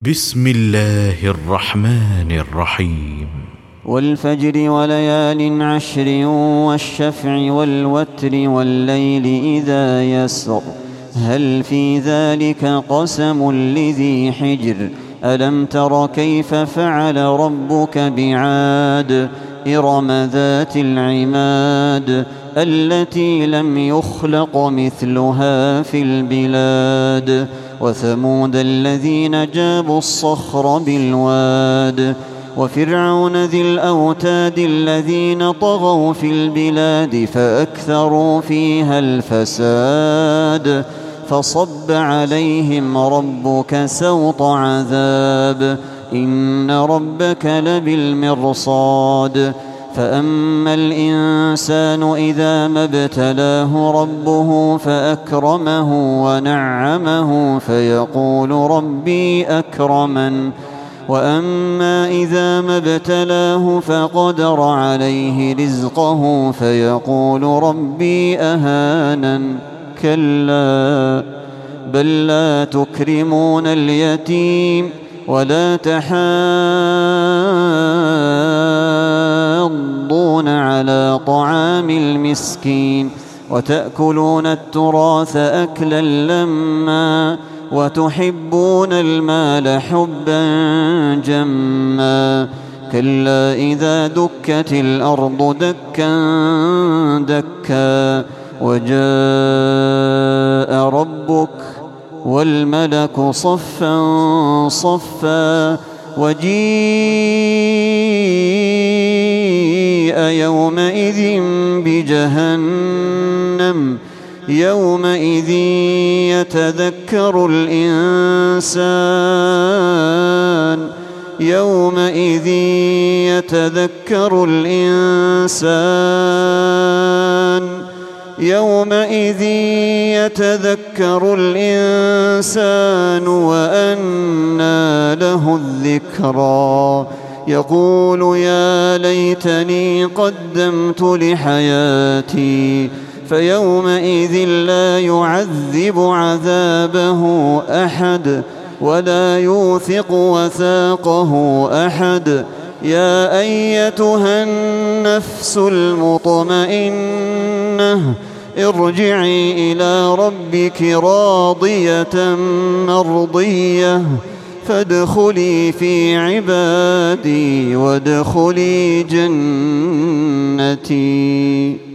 بسم الله الرحمن الرحيم. والفجر وليال عشر والشفع والوتر والليل إذا يسر هل في ذلك قسم لذي حجر ألم تر كيف فعل ربك بعاد إرم ذات العماد التي لم يخلق مثلها في البلاد وثمود الذين جابوا الصخر بالواد وفرعون ذي الأوتاد الذين طغوا في البلاد فأكثروا فيها الفساد فصب عليهم ربك سوط عذاب إن ربك لبالمرصاد فأما الإنسان إذا ما ابتلاه ربه فأكرمه ونعمه فيقول ربي أكرمن وأما إذا ما ابتلاه فقدر عليه رزقه فيقول ربي أهانن كلا بل لا تكرمون اليتيم ولا تحاضون على طعام المسكين وتأكلون التراث أكلا لما وتحبون المال حبا جما كلا إذا دكت الأرض دكا دكا وجاء ربك والملك صفا صفا وجيء يومئذ بجهنم يومئذ يتذكر الإنسان يومئذ يتذكر الإنسان وأنى له الذكرى يقول يا ليتني قدمت لحياتي فيومئذ لا يعذب عذابه أحد ولا يوثق وثاقه أحد يا أيتها النفس المطمئنة ارجعي إلى ربك راضية مرضية فادخلي في عبادي وادخلي جنتي.